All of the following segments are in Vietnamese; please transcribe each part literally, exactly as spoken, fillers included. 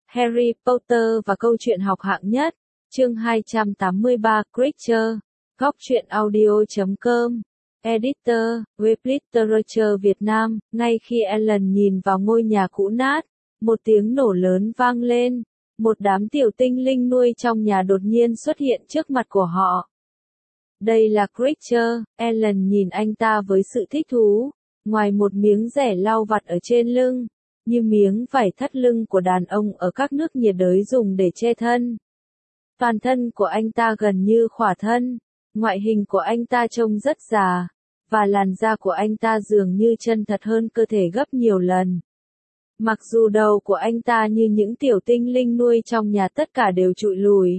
Harry Potter và câu chuyện học hạng nhất, chương hai trăm tám mươi ba, Creature, góc truyện audio chấm com, Editor, Web Literature Việt Nam. Ngay khi Ellen nhìn vào ngôi nhà cũ nát, một tiếng nổ lớn vang lên, một đám tiểu tinh linh nuôi trong nhà đột nhiên xuất hiện trước mặt của họ. Đây là Creature, Ellen nhìn anh ta với sự thích thú, ngoài một miếng rẻ lau vặt ở trên lưng, như miếng vải thắt lưng của đàn ông ở các nước nhiệt đới dùng để che thân. Toàn thân của anh ta gần như khỏa thân, ngoại hình của anh ta trông rất già, và làn da của anh ta dường như chân thật hơn cơ thể gấp nhiều lần. Mặc dù đầu của anh ta như những tiểu tinh linh nuôi trong nhà tất cả đều trụi lùi.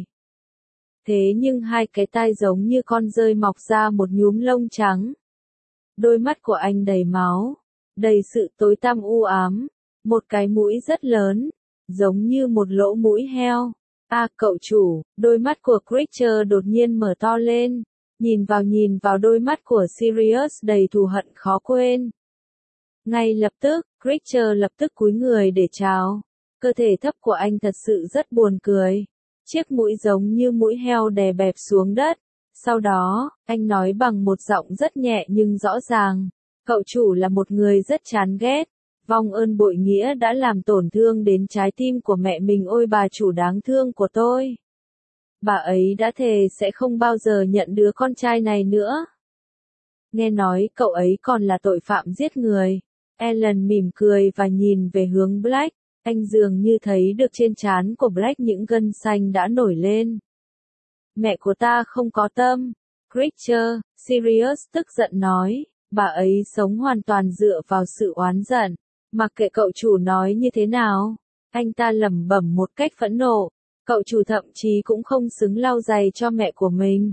Thế nhưng hai cái tai giống như con dơi mọc ra một nhúm lông trắng. Đôi mắt của anh đầy máu, đầy sự tối tăm u ám, một cái mũi rất lớn, giống như một lỗ mũi heo. À, cậu chủ, đôi mắt của Creature đột nhiên mở to lên, nhìn vào nhìn vào đôi mắt của Sirius đầy thù hận khó quên. Ngay lập tức, Creature lập tức cúi người để chào. Cơ thể thấp của anh thật sự rất buồn cười. Chiếc mũi giống như mũi heo đè bẹp xuống đất. Sau đó, anh nói bằng một giọng rất nhẹ nhưng rõ ràng. Cậu chủ là một người rất chán ghét. Vong ơn bội nghĩa đã làm tổn thương đến trái tim của mẹ mình. Ôi bà chủ đáng thương của tôi. Bà ấy đã thề sẽ không bao giờ nhận đứa con trai này nữa. Nghe nói cậu ấy còn là tội phạm giết người. Ellen mỉm cười và nhìn về hướng Black. Anh dường như thấy được trên trán của Black những gân xanh đã nổi lên. Mẹ của ta không có tâm. Creature, Sirius tức giận nói. Bà ấy sống hoàn toàn dựa vào sự oán giận. Mặc kệ cậu chủ nói như thế nào. Anh ta lẩm bẩm một cách phẫn nộ. Cậu chủ thậm chí cũng không xứng lau giày cho mẹ của mình.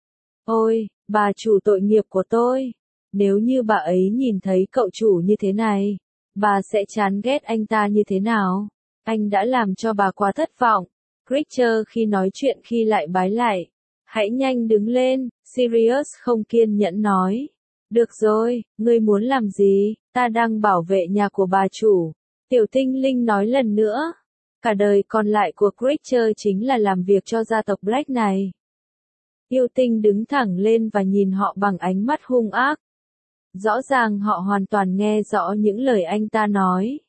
Ôi, bà chủ tội nghiệp của tôi. Nếu như bà ấy nhìn thấy cậu chủ như thế này, bà sẽ chán ghét anh ta như thế nào? Anh đã làm cho bà quá thất vọng. Creature khi nói chuyện khi lại bái lại. Hãy nhanh đứng lên, Sirius không kiên nhẫn nói. Được rồi, ngươi muốn làm gì? Ta đang bảo vệ nhà của bà chủ. Tiểu tinh linh nói lần nữa. Cả đời còn lại của Creature chính là làm việc cho gia tộc Black này. Yêu tinh đứng thẳng lên và nhìn họ bằng ánh mắt hung ác. Rõ ràng họ hoàn toàn nghe rõ những lời anh ta nói.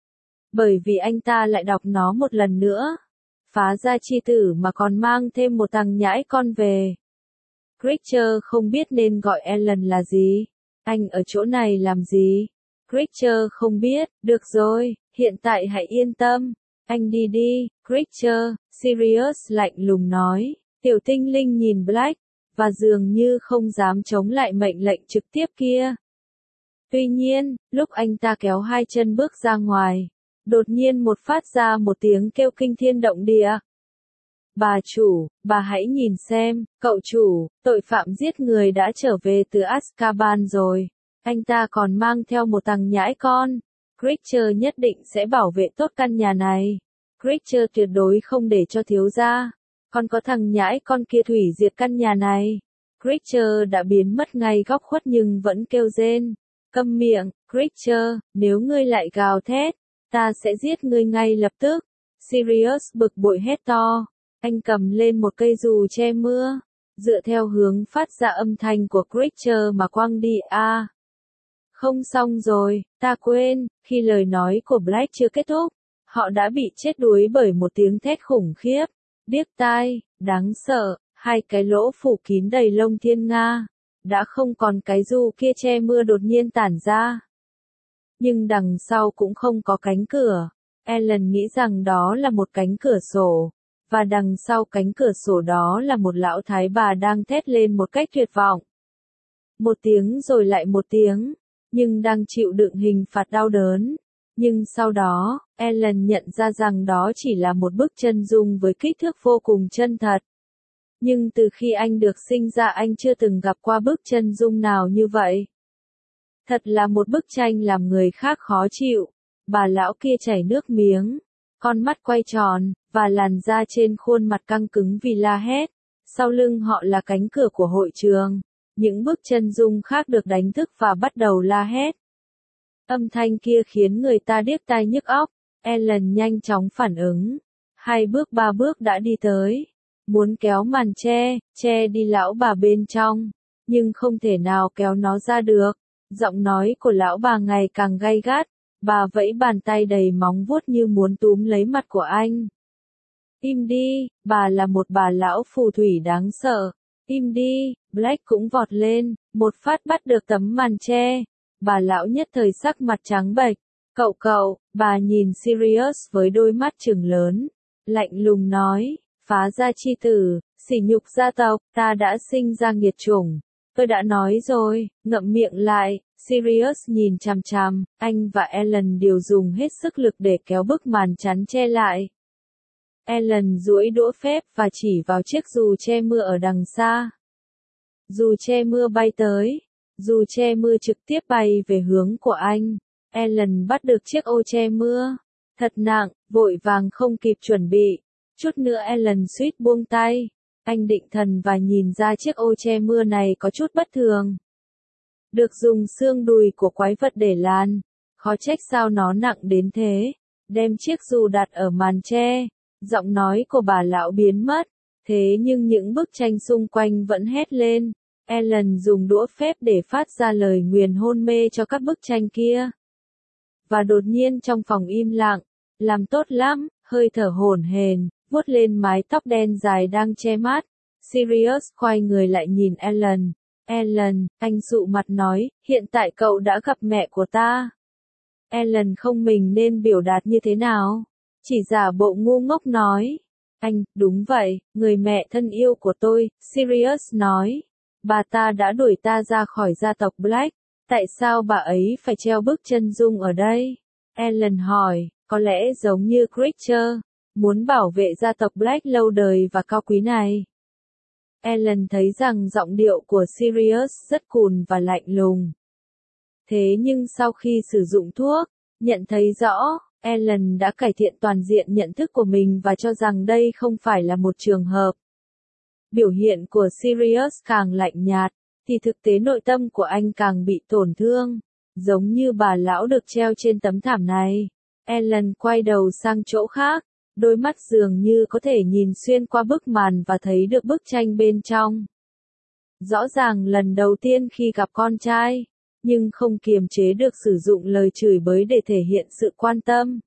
Bởi vì anh ta lại đọc nó một lần nữa. Phá ra chi tử mà còn mang thêm một thằng nhãi con về. Creature không biết nên gọi Ellen là gì. Anh ở chỗ này làm gì? Creature không biết. Được rồi, hiện tại hãy yên tâm. Anh đi đi, Creature, Sirius lạnh lùng nói. Tiểu tinh linh nhìn Black, và dường như không dám chống lại mệnh lệnh trực tiếp kia. Tuy nhiên, lúc anh ta kéo hai chân bước ra ngoài, đột nhiên một phát ra một tiếng kêu kinh thiên động địa. Bà chủ, bà hãy nhìn xem, cậu chủ, tội phạm giết người đã trở về từ Azkaban rồi. Anh ta còn mang theo một thằng nhãi con. Creature nhất định sẽ bảo vệ tốt căn nhà này. Creature tuyệt đối không để cho thiếu gia. Còn có thằng nhãi con kia thủy diệt căn nhà này. Creature đã biến mất ngay góc khuất nhưng vẫn kêu rên. Câm miệng, Creature, nếu ngươi lại gào thét, ta sẽ giết ngươi ngay lập tức. Sirius bực bội hét to. Anh cầm lên một cây dù che mưa, dựa theo hướng phát ra âm thanh của Creature mà quăng đi. A. À, không xong rồi, ta quên, khi lời nói của Black chưa kết thúc, họ đã bị chết đuối bởi một tiếng thét khủng khiếp. Điếc tai, đáng sợ, hai cái lỗ phủ kín đầy lông thiên nga. Đã không còn cái dù kia che mưa đột nhiên tản ra. Nhưng đằng sau cũng không có cánh cửa. Ellen nghĩ rằng đó là một cánh cửa sổ. Và đằng sau cánh cửa sổ đó là một lão thái bà đang thét lên một cách tuyệt vọng. Một tiếng rồi lại một tiếng. Nhưng đang chịu đựng hình phạt đau đớn. Nhưng sau đó, Ellen nhận ra rằng đó chỉ là một bức chân dung với kích thước vô cùng chân thật. Nhưng từ khi anh được sinh ra anh chưa từng gặp qua bức chân dung nào như vậy. Thật là một bức tranh làm người khác khó chịu. Bà lão kia chảy nước miếng, con mắt quay tròn, và làn da trên khuôn mặt căng cứng vì la hét. Sau lưng họ là cánh cửa của hội trường. Những bức chân dung khác được đánh thức và bắt đầu la hét. Âm thanh kia khiến người ta điếc tai nhức óc. Ellen nhanh chóng phản ứng. Hai bước ba bước đã đi tới. Muốn kéo màn che, che đi lão bà bên trong. Nhưng không thể nào kéo nó ra được. Giọng nói của lão bà ngày càng gay gắt. Bà vẫy bàn tay đầy móng vuốt như muốn túm lấy mặt của anh. Im đi, bà là một bà lão phù thủy đáng sợ. Im đi, Black cũng vọt lên, một phát bắt được tấm màn che. Bà lão nhất thời sắc mặt trắng bệch. Cậu cậu, bà nhìn Sirius với đôi mắt trừng lớn. Lạnh lùng nói, phá gia chi tử, sỉ nhục gia tộc, ta đã sinh ra nghiệt chủng. Tôi đã nói rồi, ngậm miệng lại. Sirius nhìn chằm chằm, anh và Ellen đều dùng hết sức lực để kéo bức màn chắn che lại. Ellen duỗi đũa phép và chỉ vào chiếc dù che mưa ở đằng xa. Dù che mưa bay tới, dù che mưa trực tiếp bay về hướng của anh. Ellen bắt được chiếc ô che mưa. Thật nặng, vội vàng không kịp chuẩn bị. Chút nữa Ellen suýt buông tay. Anh định thần và nhìn ra chiếc ô che mưa này có chút bất thường. Được dùng xương đùi của quái vật để lan. Khó trách sao nó nặng đến thế. Đem chiếc dù đặt ở màn che. Giọng nói của bà lão biến mất. Thế nhưng những bức tranh xung quanh vẫn hét lên. Ellen dùng đũa phép để phát ra lời nguyền hôn mê cho các bức tranh kia. Và đột nhiên trong phòng im lặng. Làm tốt lắm, hơi thở hổn hển, vuốt lên mái tóc đen dài đang che mắt. Sirius khoai người lại nhìn Ellen. Ellen, anh dụ mặt nói, hiện tại cậu đã gặp mẹ của ta. Ellen không mình nên biểu đạt như thế nào. Chỉ giả bộ ngu ngốc nói. Anh, đúng vậy, người mẹ thân yêu của tôi, Sirius nói. Bà ta đã đuổi ta ra khỏi gia tộc Black. Tại sao bà ấy phải treo bức chân dung ở đây? Ellen hỏi, có lẽ giống như Creature, muốn bảo vệ gia tộc Black lâu đời và cao quý này. Ellen thấy rằng giọng điệu của Sirius rất cùn và lạnh lùng. Thế nhưng sau khi sử dụng thuốc, nhận thấy rõ, Ellen đã cải thiện toàn diện nhận thức của mình và cho rằng đây không phải là một trường hợp. Biểu hiện của Sirius càng lạnh nhạt, thì thực tế nội tâm của anh càng bị tổn thương, giống như bà lão được treo trên tấm thảm này. Ellen quay đầu sang chỗ khác, đôi mắt dường như có thể nhìn xuyên qua bức màn và thấy được bức tranh bên trong. Rõ ràng lần đầu tiên khi gặp con trai, nhưng không kiềm chế được sử dụng lời chửi bới để thể hiện sự quan tâm.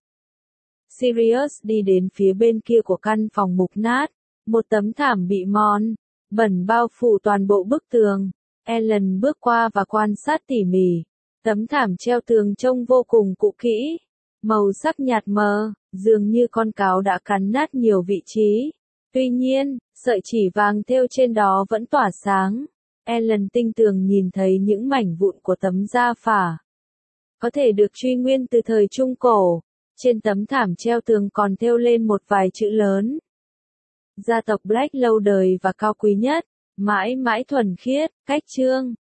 Sirius đi đến phía bên kia của căn phòng mục nát, một tấm thảm bị mòn, bẩn bao phủ toàn bộ bức tường. Ellen bước qua và quan sát tỉ mỉ. Tấm thảm treo tường trông vô cùng cũ kỹ, màu sắc nhạt mờ, dường như con cáo đã cắn nát nhiều vị trí. Tuy nhiên, sợi chỉ vàng thêu trên đó vẫn tỏa sáng. Ellen tinh tường nhìn thấy những mảnh vụn của tấm da phả. Có thể được truy nguyên từ thời Trung Cổ. Trên tấm thảm treo tường còn thêu lên một vài chữ lớn. Gia tộc Black lâu đời và cao quý nhất, mãi mãi thuần khiết, cách chương.